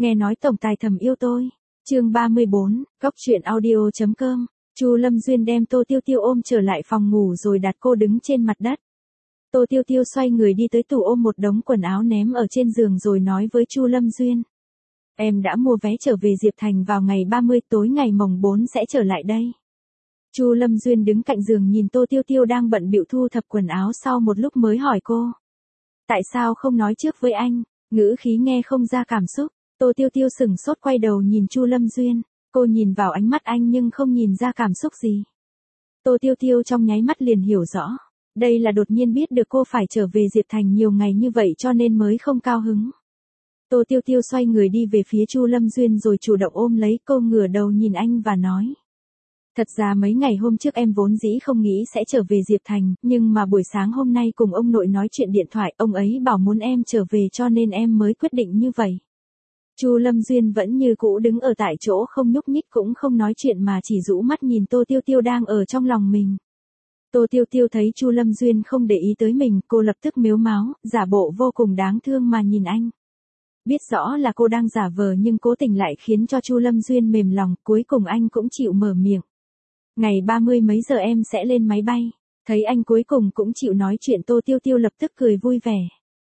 Nghe nói tổng tài thầm yêu tôi. Chương 34, Góc truyện audio.com. Chu Lâm Duyên đem Tô Tiêu Tiêu ôm trở lại phòng ngủ rồi đặt cô đứng trên mặt đất. Tô Tiêu Tiêu xoay người đi tới tủ ôm một đống quần áo ném ở trên giường rồi nói với Chu Lâm Duyên. Em đã mua vé trở về Diệp Thành vào ngày 30 tối ngày mồng 4 sẽ trở lại đây. Chu Lâm Duyên đứng cạnh giường nhìn Tô Tiêu Tiêu đang bận bịu thu thập quần áo sau một lúc mới hỏi cô. Tại sao không nói trước với anh, ngữ khí nghe không ra cảm xúc. Tô Tiêu Tiêu sững sốt quay đầu nhìn Chu Lâm Duyên, cô nhìn vào ánh mắt anh nhưng không nhìn ra cảm xúc gì. Tô Tiêu Tiêu trong nháy mắt liền hiểu rõ, đây là đột nhiên biết được cô phải trở về Diệp Thành nhiều ngày như vậy cho nên mới không cao hứng. Tô Tiêu Tiêu xoay người đi về phía Chu Lâm Duyên rồi chủ động ôm lấy cô, ngửa đầu nhìn anh và nói. Thật ra mấy ngày hôm trước em vốn dĩ không nghĩ sẽ trở về Diệp Thành, nhưng mà buổi sáng hôm nay cùng ông nội nói chuyện điện thoại, ông ấy bảo muốn em trở về cho nên em mới quyết định như vậy. Chu Lâm Duyên vẫn như cũ đứng ở tại chỗ không nhúc nhích cũng không nói chuyện mà chỉ rũ mắt nhìn Tô Tiêu Tiêu đang ở trong lòng mình. Tô Tiêu Tiêu thấy Chu Lâm Duyên không để ý tới mình, cô lập tức mếu máo, giả bộ vô cùng đáng thương mà nhìn anh. Biết rõ là cô đang giả vờ nhưng cố tình lại khiến cho Chu Lâm Duyên mềm lòng, cuối cùng anh cũng chịu mở miệng. Ngày 30 mấy giờ em sẽ lên máy bay. Thấy anh cuối cùng cũng chịu nói chuyện, Tô Tiêu Tiêu lập tức cười vui vẻ.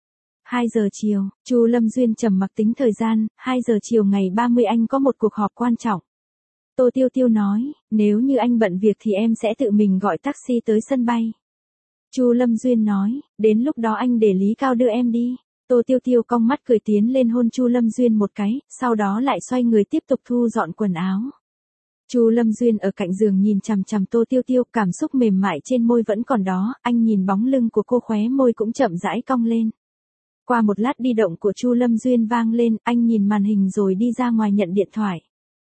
2 giờ chiều, Chu Lâm Duyên trầm mặc tính thời gian, 2 giờ chiều ngày 30 anh có một cuộc họp quan trọng. Tô Tiêu Tiêu nói, nếu như anh bận việc thì em sẽ tự mình gọi taxi tới sân bay. Chu Lâm Duyên nói, đến lúc đó anh để Lý Cao đưa em đi. Tô Tiêu Tiêu cong mắt cười tiến lên hôn Chu Lâm Duyên một cái, sau đó lại xoay người tiếp tục thu dọn quần áo. Chu Lâm Duyên ở cạnh giường nhìn chằm chằm Tô Tiêu Tiêu, cảm xúc mềm mại trên môi vẫn còn đó, anh nhìn bóng lưng của cô khóe môi cũng chậm rãi cong lên. Qua một lát di động của Chu Lâm Duyên vang lên, anh nhìn màn hình rồi đi ra ngoài nhận điện thoại.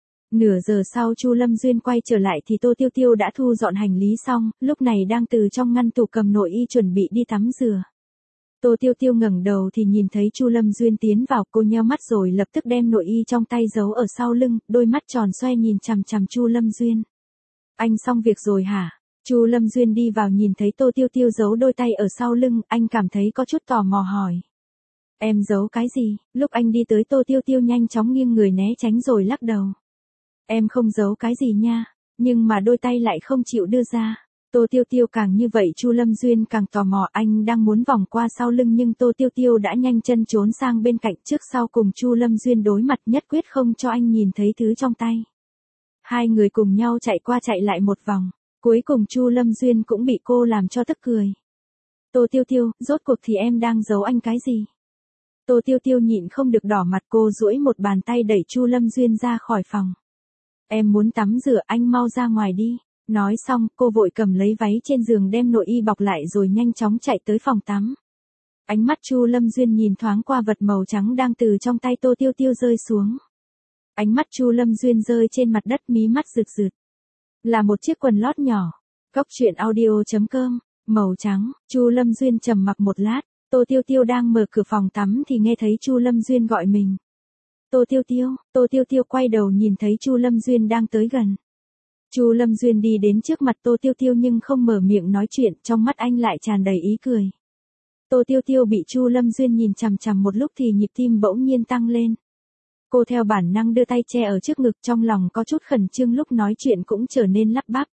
Nửa giờ sau Chu Lâm Duyên quay trở lại thì Tô Tiêu Tiêu đã thu dọn hành lý xong, lúc này đang từ trong ngăn tủ cầm nội y chuẩn bị đi tắm rửa. Tô Tiêu Tiêu ngẩng đầu thì nhìn thấy Chu Lâm Duyên tiến vào, cô nheo mắt rồi lập tức đem nội y trong tay giấu ở sau lưng, đôi mắt tròn xoe nhìn chằm chằm Chu Lâm Duyên. Anh xong việc rồi hả? Chu Lâm Duyên đi vào nhìn thấy Tô Tiêu Tiêu giấu đôi tay ở sau lưng, anh cảm thấy có chút tò mò hỏi. Em giấu cái gì? Lúc anh đi tới Tô Tiêu Tiêu nhanh chóng nghiêng người né tránh rồi lắc đầu. Em không giấu cái gì nha, nhưng mà đôi tay lại không chịu đưa ra. Tô Tiêu Tiêu càng như vậy Chu Lâm Duyên càng tò mò, anh đang muốn vòng qua sau lưng nhưng Tô Tiêu Tiêu đã nhanh chân trốn sang bên cạnh, trước sau cùng Chu Lâm Duyên đối mặt, nhất quyết không cho anh nhìn thấy thứ trong tay. Hai người cùng nhau chạy qua chạy lại một vòng, cuối cùng Chu Lâm Duyên cũng bị cô làm cho tức cười. Tô Tiêu Tiêu, rốt cuộc thì em đang giấu anh cái gì? Tô Tiêu Tiêu nhịn không được đỏ mặt, cô duỗi một bàn tay đẩy Chu Lâm Duyên ra khỏi phòng. Em muốn tắm rửa, anh mau ra ngoài đi. Nói xong, cô vội cầm lấy váy trên giường đem nội y bọc lại rồi nhanh chóng chạy tới phòng tắm. Ánh mắt Chu Lâm Duyên nhìn thoáng qua vật màu trắng đang từ trong tay Tô Tiêu Tiêu rơi xuống. Ánh mắt Chu Lâm Duyên rơi trên mặt đất, mí mắt rực rực. Là một chiếc quần lót nhỏ. Góc truyện audio.com, màu trắng. Chu Lâm Duyên trầm mặc một lát, Tô Tiêu Tiêu đang mở cửa phòng tắm thì nghe thấy Chu Lâm Duyên gọi mình. Tô Tiêu Tiêu quay đầu nhìn thấy Chu Lâm Duyên đang tới gần. Chu Lâm Duyên đi đến trước mặt Tô Tiêu Tiêu nhưng không mở miệng nói chuyện, trong mắt anh lại tràn đầy ý cười. Tô Tiêu Tiêu bị Chu Lâm Duyên nhìn chằm chằm một lúc thì nhịp tim bỗng nhiên tăng lên. Cô theo bản năng đưa tay che ở trước ngực, trong lòng có chút khẩn trương, lúc nói chuyện cũng trở nên lắp bắp.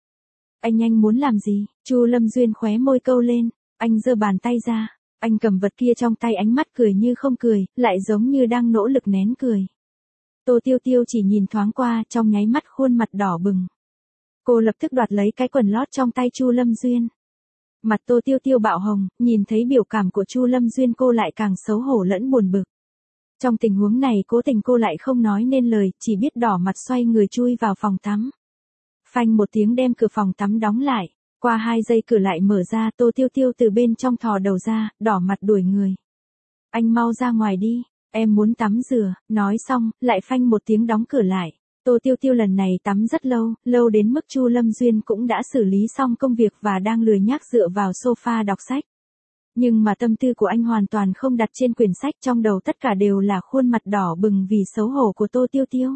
Anh muốn làm gì? Chu Lâm Duyên khóe môi câu lên, anh giơ bàn tay ra, anh cầm vật kia trong tay, ánh mắt cười như không cười, lại giống như đang nỗ lực nén cười. Tô Tiêu Tiêu chỉ nhìn thoáng qua, trong nháy mắt khuôn mặt đỏ bừng. Cô lập tức đoạt lấy cái quần lót trong tay Chu Lâm Duyên. Mặt Tô Tiêu Tiêu bạo hồng, nhìn thấy biểu cảm của Chu Lâm Duyên cô lại càng xấu hổ lẫn buồn bực. Trong tình huống này cố tình cô lại không nói nên lời, chỉ biết đỏ mặt xoay người chui vào phòng tắm. Phanh một tiếng đem cửa phòng tắm đóng lại, qua 2 giây cửa lại mở ra, Tô Tiêu Tiêu từ bên trong thò đầu ra, đỏ mặt đuổi người. Anh mau ra ngoài đi, em muốn tắm rửa, nói xong, lại phanh một tiếng đóng cửa lại. Tô Tiêu Tiêu lần này tắm rất lâu đến mức Chu Lâm Duyên cũng đã xử lý xong công việc và đang lười nhác dựa vào sofa đọc sách. Nhưng mà tâm tư của anh hoàn toàn không đặt trên quyển sách, trong đầu tất cả đều là khuôn mặt đỏ bừng vì xấu hổ của Tô Tiêu Tiêu.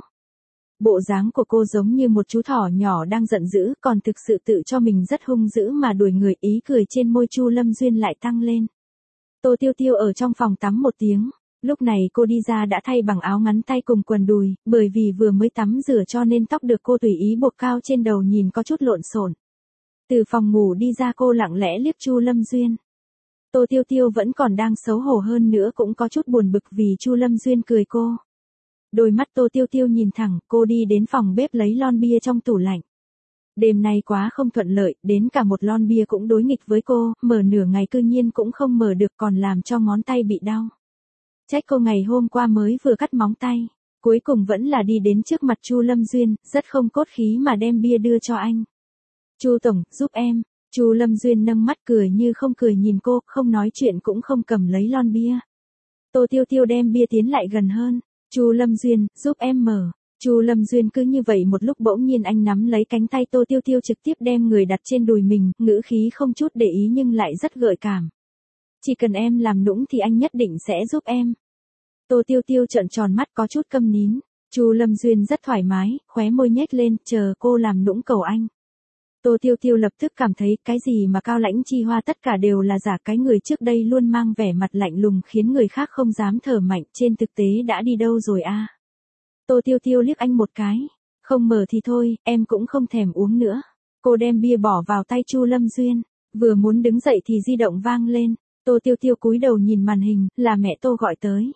Bộ dáng của cô giống như một chú thỏ nhỏ đang giận dữ, còn thực sự tự cho mình rất hung dữ mà đuổi người, ý cười trên môi Chu Lâm Duyên lại tăng lên. Tô Tiêu Tiêu ở trong phòng tắm một tiếng, Lúc này cô đi ra đã thay bằng áo ngắn tay cùng quần đùi, bởi vì vừa mới tắm rửa cho nên tóc được cô tùy ý buộc cao trên đầu nhìn có chút lộn xộn. Từ phòng ngủ đi ra cô lặng lẽ liếc Chu Lâm Duyên. Tô Tiêu Tiêu vẫn còn đang xấu hổ hơn nữa cũng có chút buồn bực vì Chu Lâm Duyên cười cô. Đôi mắt Tô Tiêu Tiêu nhìn thẳng, cô đi đến phòng bếp lấy lon bia trong tủ lạnh. Đêm nay quá không thuận lợi, đến cả một lon bia cũng đối nghịch với cô, mở nửa ngày cư nhiên cũng không mở được còn làm cho ngón tay bị đau. Trách cô ngày hôm qua mới vừa cắt móng tay, cuối cùng vẫn là đi đến trước mặt Chu Lâm Duyên, rất không cốt khí mà đem bia đưa cho anh. Chu tổng, giúp em. Chu Lâm Duyên nâng mắt cười như không cười nhìn cô, không nói chuyện cũng không cầm lấy lon bia. Tô Tiêu Tiêu đem bia tiến lại gần hơn. Chu Lâm Duyên, giúp em mở. Chu Lâm Duyên cứ như vậy một lúc bỗng nhiên anh nắm lấy cánh tay Tô Tiêu Tiêu trực tiếp đem người đặt trên đùi mình, ngữ khí không chút để ý nhưng lại rất gợi cảm. Chỉ cần em làm nũng thì anh nhất định sẽ giúp em. Tô Tiêu Tiêu trợn tròn mắt có chút câm nín. Chu Lâm Duyên rất thoải mái, khóe môi nhếch lên, chờ cô làm nũng cầu anh. Tô Tiêu Tiêu lập tức cảm thấy cái gì mà Cao Lãnh Chi Hoa tất cả đều là giả, cái người trước đây luôn mang vẻ mặt lạnh lùng khiến người khác không dám thở mạnh, trên thực tế đã đi đâu rồi a? Tô Tiêu Tiêu liếc anh một cái, không mở thì thôi, em cũng không thèm uống nữa. Cô đem bia bỏ vào tay Chu Lâm Duyên, vừa muốn đứng dậy thì di động vang lên, Tô Tiêu Tiêu cúi đầu nhìn màn hình, là mẹ Tô gọi tới.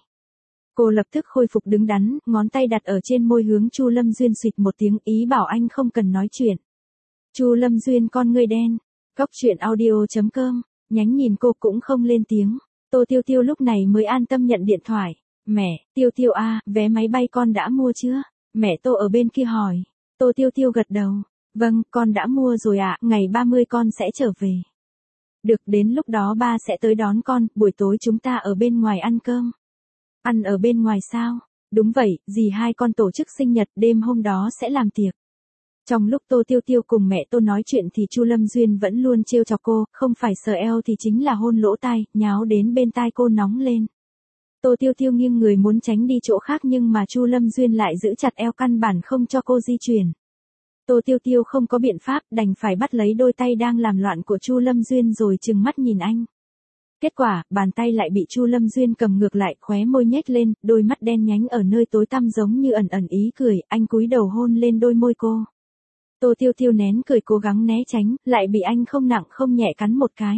Cô lập tức khôi phục đứng đắn, ngón tay đặt ở trên môi hướng Chu Lâm Duyên xụt một tiếng ý bảo anh không cần nói chuyện. Chu Lâm Duyên con ngươi đen, cóc truyện audio.com, nhánh nhìn cô cũng không lên tiếng. Tô Tiêu Tiêu lúc này mới an tâm nhận điện thoại. Mẹ, Tiêu Tiêu à, vé máy bay con đã mua chưa? Mẹ Tô ở bên kia hỏi. Tô Tiêu Tiêu gật đầu. Vâng, con đã mua rồi ạ, ngày 30 con sẽ trở về. Được, đến lúc đó ba sẽ tới đón con, buổi tối chúng ta ở bên ngoài ăn cơm. Ăn ở bên ngoài sao? Đúng vậy, dì hai con tổ chức sinh nhật, đêm hôm đó sẽ làm tiệc. Trong lúc Tô Tiêu Tiêu cùng mẹ Tô nói chuyện thì Chu Lâm Duyên vẫn luôn trêu chọc cô, không phải sờ eo thì chính là hôn lỗ tai, nháo đến bên tai cô nóng lên. Tô Tiêu Tiêu nghiêng người muốn tránh đi chỗ khác nhưng mà Chu Lâm Duyên lại giữ chặt eo căn bản không cho cô di chuyển. Tô Tiêu Tiêu không có biện pháp, đành phải bắt lấy đôi tay đang làm loạn của Chu Lâm Duyên rồi trừng mắt nhìn anh. Kết quả, bàn tay lại bị Chu Lâm Duyên cầm ngược lại, khóe môi nhếch lên, đôi mắt đen nhánh ở nơi tối tăm giống như ẩn ẩn ý cười, anh cúi đầu hôn lên đôi môi cô. Tô Tiêu Tiêu nén cười cố gắng né tránh, lại bị anh không nặng không nhẹ cắn một cái.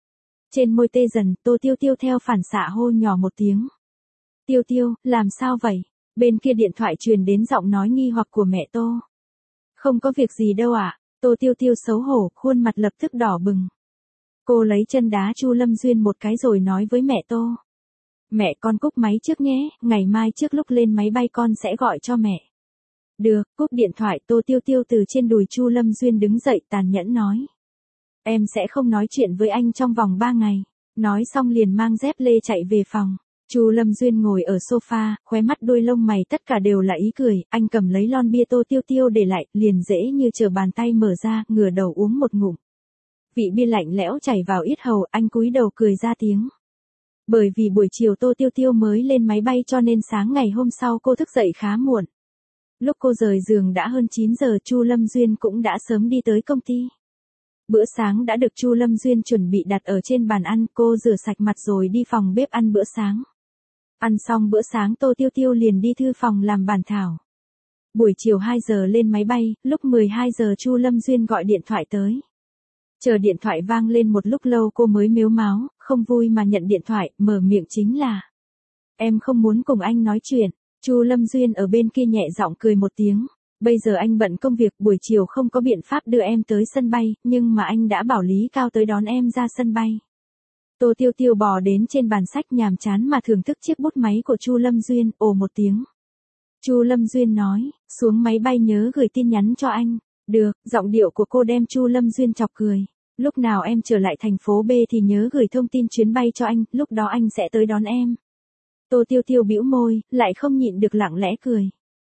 Trên môi tê dần, Tô Tiêu Tiêu theo phản xạ hô nhỏ một tiếng. Tiêu Tiêu, làm sao vậy? Bên kia điện thoại truyền đến giọng nói nghi hoặc của mẹ Tô. Không có việc gì đâu ạ. Tô Tiêu Tiêu xấu hổ, khuôn mặt lập tức đỏ bừng. Cô lấy chân đá Chu Lâm Duyên một cái rồi nói với mẹ Tô. Mẹ con cúp máy trước nhé, ngày mai trước lúc lên máy bay con sẽ gọi cho mẹ. Được, cúp điện thoại. Tô Tiêu Tiêu từ trên đùi Chu Lâm Duyên đứng dậy tàn nhẫn nói. Em sẽ không nói chuyện với anh trong vòng 3 ngày. Nói xong liền mang dép lê chạy về phòng. Chu Lâm Duyên ngồi ở sofa, khóe mắt đôi lông mày tất cả đều là ý cười, anh cầm lấy lon bia Tô Tiêu Tiêu để lại, liền dễ như trở bàn tay mở ra, ngửa đầu uống một ngụm. Vị bia lạnh lẽo chảy vào yết hầu, anh cúi đầu cười ra tiếng. Bởi vì buổi chiều Tô Tiêu Tiêu mới lên máy bay cho nên sáng ngày hôm sau cô thức dậy khá muộn. Lúc cô rời giường đã hơn 9 giờ, Chu Lâm Duyên cũng đã sớm đi tới công ty. Bữa sáng đã được Chu Lâm Duyên chuẩn bị đặt ở trên bàn ăn, cô rửa sạch mặt rồi đi phòng bếp ăn bữa sáng. Ăn xong bữa sáng Tô Tiêu Tiêu liền đi thư phòng làm bản thảo. Buổi chiều 2 giờ lên máy bay, lúc 12 giờ Chu Lâm Duyên gọi điện thoại tới. Chờ điện thoại vang lên một lúc lâu cô mới mếu máo, không vui mà nhận điện thoại, mở miệng chính là. Em không muốn cùng anh nói chuyện. Chu Lâm Duyên ở bên kia nhẹ giọng cười một tiếng. Bây giờ anh bận công việc, buổi chiều không có biện pháp đưa em tới sân bay, nhưng mà anh đã bảo Lý Cao tới đón em ra sân bay. Tô Tiêu Tiêu bò đến trên bàn sách nhàm chán mà thưởng thức chiếc bút máy của Chu Lâm Duyên, ồ một tiếng. Chu Lâm Duyên nói, xuống máy bay nhớ gửi tin nhắn cho anh. Được, giọng điệu của cô đem Chu Lâm Duyên chọc cười. Lúc nào em trở lại thành phố B thì nhớ gửi thông tin chuyến bay cho anh, lúc đó anh sẽ tới đón em. Tô Tiêu Tiêu bĩu môi, lại không nhịn được lặng lẽ cười.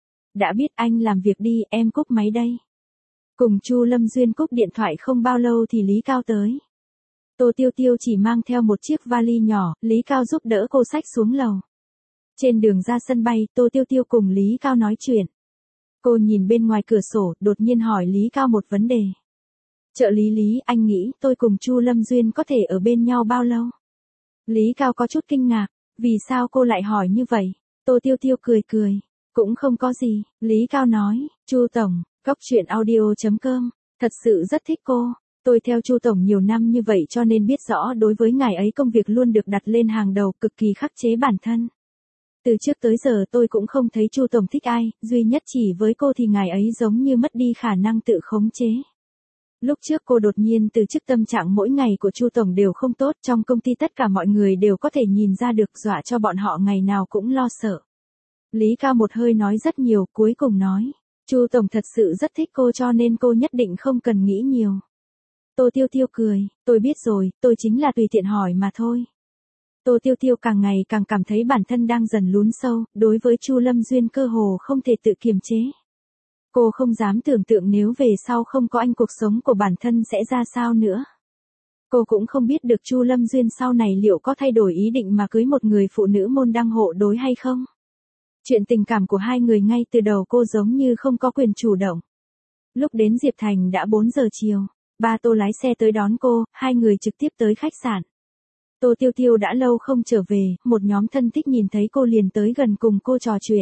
Đã biết anh làm việc đi, em cúp máy đây. Cùng Chu Lâm Duyên cúp điện thoại không bao lâu thì Lý Cao tới. Tô Tiêu Tiêu chỉ mang theo một chiếc vali nhỏ, Lý Cao giúp đỡ cô xách xuống lầu. Trên đường ra sân bay, Tô Tiêu Tiêu cùng Lý Cao nói chuyện. Cô nhìn bên ngoài cửa sổ, đột nhiên hỏi Lý Cao một vấn đề. Trợ lý Lý, anh nghĩ tôi cùng Chu Lâm Duyên có thể ở bên nhau bao lâu? Lý Cao có chút kinh ngạc. Vì sao cô lại hỏi như vậy? Tô Tiêu Tiêu cười cười. Cũng không có gì, Lý Cao nói, Chu Tổng, Cóc Truyện Audio.com, thật sự rất thích cô. Tôi theo Chu Tổng nhiều năm như vậy cho nên biết rõ đối với ngài ấy công việc luôn được đặt lên hàng đầu, cực kỳ khắc chế bản thân. Từ trước tới giờ tôi cũng không thấy Chu Tổng thích ai, duy nhất chỉ với cô thì ngài ấy giống như mất đi khả năng tự khống chế. Lúc trước cô đột nhiên từ chức tâm trạng mỗi ngày của Chu Tổng đều không tốt, trong công ty tất cả mọi người đều có thể nhìn ra được, dọa cho bọn họ ngày nào cũng lo sợ. Lý Cao một hơi nói rất nhiều, cuối cùng nói, Chu Tổng thật sự rất thích cô cho nên cô nhất định không cần nghĩ nhiều. Tô Tiêu Tiêu cười, tôi biết rồi, tôi chính là tùy tiện hỏi mà thôi. Tô Tiêu Tiêu càng ngày càng cảm thấy bản thân đang dần lún sâu, đối với Chu Lâm Duyên cơ hồ không thể tự kiềm chế. Cô không dám tưởng tượng nếu về sau không có anh cuộc sống của bản thân sẽ ra sao nữa. Cô cũng không biết được Chu Lâm Duyên sau này liệu có thay đổi ý định mà cưới một người phụ nữ môn đăng hộ đối hay không. Chuyện tình cảm của hai người ngay từ đầu cô giống như không có quyền chủ động. Lúc đến Diệp Thành đã 4 giờ chiều, ba Tô lái xe tới đón cô, hai người trực tiếp tới khách sạn. Tô Tiêu Tiêu đã lâu không trở về, một nhóm thân thích nhìn thấy cô liền tới gần cùng cô trò chuyện.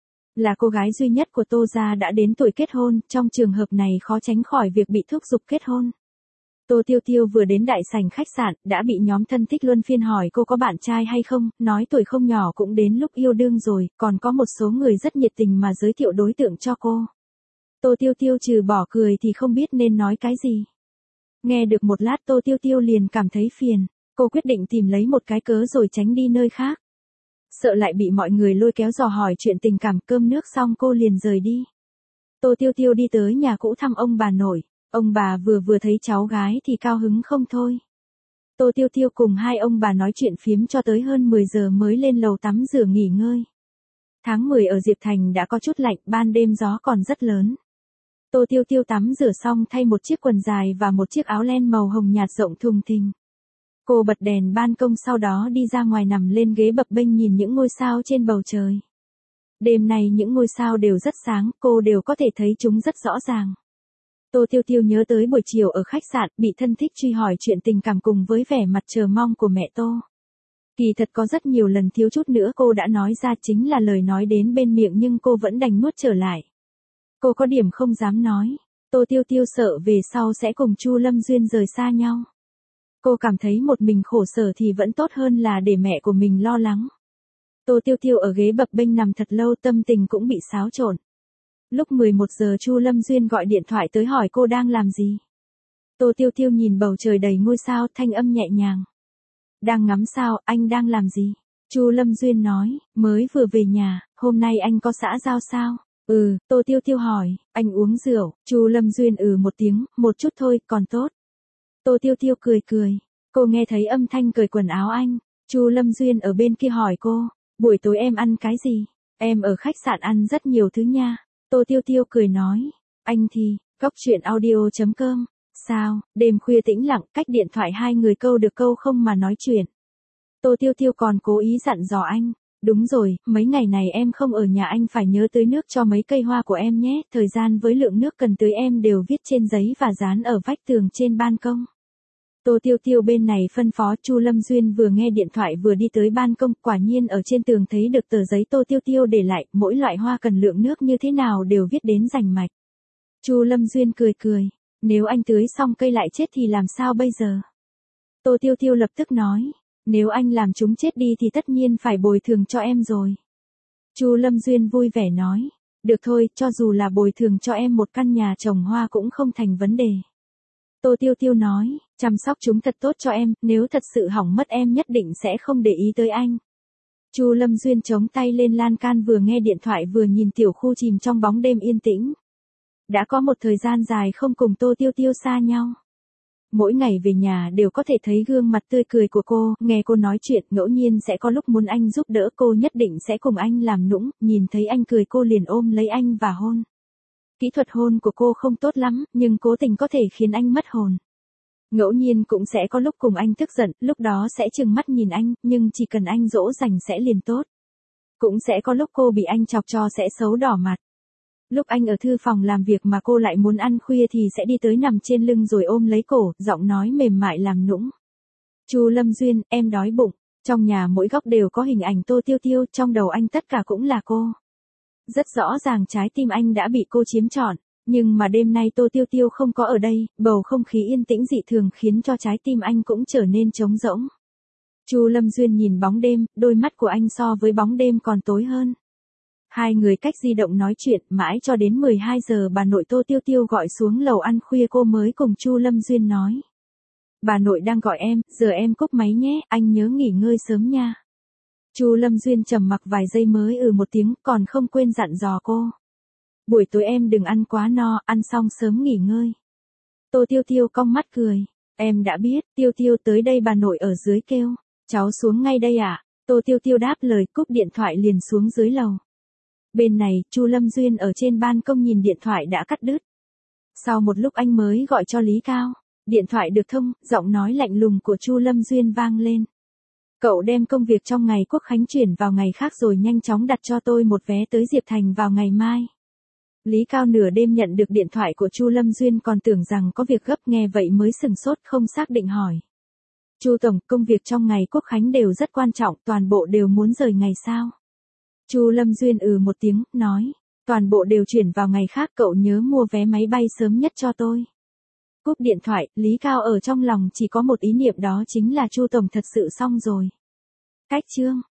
Là cô gái duy nhất của Tô gia đã đến tuổi kết hôn, trong trường hợp này khó tránh khỏi việc bị thúc giục kết hôn. Tô Tiêu Tiêu vừa đến đại sảnh khách sạn, đã bị nhóm thân thích luân phiên hỏi cô có bạn trai hay không, nói tuổi không nhỏ cũng đến lúc yêu đương rồi, còn có một số người rất nhiệt tình mà giới thiệu đối tượng cho cô. Tô Tiêu Tiêu trừ bỏ cười thì không biết nên nói cái gì. Nghe được một lát Tô Tiêu Tiêu liền cảm thấy phiền, cô quyết định tìm lấy một cái cớ rồi tránh đi nơi khác. Sợ lại bị mọi người lôi kéo dò hỏi chuyện tình cảm, cơm nước xong cô liền rời đi. Tô Tiêu Tiêu đi tới nhà cũ thăm ông bà nội, ông bà vừa thấy cháu gái thì cao hứng không thôi. Tô Tiêu Tiêu cùng hai ông bà nói chuyện phiếm cho tới hơn 10 giờ mới lên lầu tắm rửa nghỉ ngơi. Tháng 10 ở Diệp Thành đã có chút lạnh, ban đêm gió còn rất lớn. Tô Tiêu Tiêu tắm rửa xong thay một chiếc quần dài và một chiếc áo len màu hồng nhạt rộng thùng thình. Cô bật đèn ban công sau đó đi ra ngoài nằm lên ghế bập bênh nhìn những ngôi sao trên bầu trời. Đêm nay những ngôi sao đều rất sáng, cô đều có thể thấy chúng rất rõ ràng. Tô Tiêu Tiêu nhớ tới buổi chiều ở khách sạn, bị thân thích truy hỏi chuyện tình cảm cùng với vẻ mặt chờ mong của mẹ Tô. Kỳ thật có rất nhiều lần thiếu chút nữa cô đã nói ra, chính là lời nói đến bên miệng nhưng cô vẫn đành nuốt trở lại. Cô có điểm không dám nói. Tô Tiêu Tiêu sợ về sau sẽ cùng Chu Lâm Duyên rời xa nhau. Cô cảm thấy một mình khổ sở thì vẫn tốt hơn là để mẹ của mình lo lắng. Tô Tiêu Tiêu ở ghế bập bênh nằm thật lâu, tâm tình cũng bị xáo trộn. Lúc 11 giờ Chu Lâm Duyên gọi điện thoại tới hỏi cô đang làm gì. Tô Tiêu Tiêu nhìn bầu trời đầy ngôi sao, thanh âm nhẹ nhàng. Đang ngắm sao, anh đang làm gì? Chu Lâm Duyên nói, mới vừa về nhà, hôm nay anh có xã giao sao? Tô Tiêu Tiêu hỏi, anh uống rượu, Chu Lâm Duyên một tiếng, một chút thôi, còn tốt. Tô Tiêu Tiêu cười cười, cô nghe thấy âm thanh cởi quần áo anh, Chu Lâm Duyên ở bên kia hỏi cô, buổi tối em ăn cái gì? Em ở khách sạn ăn rất nhiều thứ nha. Tô Tiêu Tiêu cười nói, anh thì, Cóc Truyện Audio.com, sao, đêm khuya tĩnh lặng, cách điện thoại hai người câu được câu không mà nói chuyện. Tô Tiêu Tiêu còn cố ý dặn dò anh, đúng rồi, mấy ngày này em không ở nhà anh phải nhớ tưới nước cho mấy cây hoa của em nhé, thời gian với lượng nước cần tưới em đều viết trên giấy và dán ở vách tường trên ban công. Tô Tiêu Tiêu bên này phân phó. Chu Lâm Duyên vừa nghe điện thoại vừa đi tới ban công, quả nhiên ở trên tường thấy được tờ giấy Tô Tiêu Tiêu để lại, mỗi loại hoa cần lượng nước như thế nào đều viết đến rành mạch. Chu Lâm Duyên cười cười, nếu anh tưới xong cây lại chết thì làm sao bây giờ? Tô Tiêu Tiêu lập tức nói, nếu anh làm chúng chết đi thì tất nhiên phải bồi thường cho em rồi. Chu Lâm Duyên vui vẻ nói, được thôi, cho dù là bồi thường cho em một căn nhà trồng hoa cũng không thành vấn đề. Tô Tiêu Tiêu nói, chăm sóc chúng thật tốt cho em, nếu thật sự hỏng mất em nhất định sẽ không để ý tới anh. Chu Lâm Duyên chống tay lên lan can vừa nghe điện thoại vừa nhìn tiểu khu chìm trong bóng đêm yên tĩnh. Đã có một thời gian dài không cùng Tô Tiêu Tiêu xa nhau. Mỗi ngày về nhà đều có thể thấy gương mặt tươi cười của cô, nghe cô nói chuyện, ngẫu nhiên sẽ có lúc muốn anh giúp đỡ cô nhất định sẽ cùng anh làm nũng, nhìn thấy anh cười cô liền ôm lấy anh và hôn. Kỹ thuật hôn của cô không tốt lắm, nhưng cố tình có thể khiến anh mất hồn. Ngẫu nhiên cũng sẽ có lúc cùng anh tức giận, lúc đó sẽ trừng mắt nhìn anh, nhưng chỉ cần anh dỗ dành sẽ liền tốt. Cũng sẽ có lúc cô bị anh chọc cho sẽ xấu đỏ mặt. Lúc anh ở thư phòng làm việc mà cô lại muốn ăn khuya thì sẽ đi tới nằm trên lưng rồi ôm lấy cổ, giọng nói mềm mại làm nũng. Chu Lâm Duyên, em đói bụng. Trong nhà mỗi góc đều có hình ảnh Tô Tiêu Tiêu, trong đầu anh tất cả cũng là cô. Rất rõ ràng trái tim anh đã bị cô chiếm trọn, nhưng mà đêm nay Tô Tiêu Tiêu không có ở đây, bầu không khí yên tĩnh dị thường khiến cho trái tim anh cũng trở nên trống rỗng. Chu Lâm Duyên nhìn bóng đêm, đôi mắt của anh so với bóng đêm còn tối hơn. Hai người cách di động nói chuyện mãi cho đến 12 giờ bà nội Tô Tiêu Tiêu gọi xuống lầu ăn khuya cô mới cùng Chu Lâm Duyên nói. Bà nội đang gọi em, giờ em cúp máy nhé, anh nhớ nghỉ ngơi sớm nha. Chu Lâm Duyên trầm mặc vài giây mới một tiếng, còn không quên dặn dò cô. Buổi tối em đừng ăn quá no, ăn xong sớm nghỉ ngơi. Tô Tiêu Tiêu cong mắt cười. Em đã biết, Tiêu Tiêu tới đây bà nội ở dưới kêu. Cháu xuống ngay đây à? Tô Tiêu Tiêu đáp lời cúp điện thoại liền xuống dưới lầu. Bên này, Chu Lâm Duyên ở trên ban công nhìn điện thoại đã cắt đứt. Sau một lúc anh mới gọi cho Lý Cao. Điện thoại được thông, giọng nói lạnh lùng của Chu Lâm Duyên vang lên. Cậu đem công việc trong ngày Quốc Khánh chuyển vào ngày khác rồi nhanh chóng đặt cho tôi một vé tới Diệp Thành vào ngày mai. Lý Cao nửa đêm nhận được điện thoại của Chu Lâm Duyên còn tưởng rằng có việc gấp nghe vậy mới sừng sốt không xác định hỏi. Chu Tổng, công việc trong ngày Quốc Khánh đều rất quan trọng, toàn bộ đều muốn rời ngày sao? Chu Lâm Duyên một tiếng, nói. Toàn bộ đều chuyển vào ngày khác, cậu nhớ mua vé máy bay sớm nhất cho tôi. Cúp điện thoại, Lý Cao ở trong lòng chỉ có một ý niệm đó chính là Chu Tổng thật sự xong rồi. Cách chương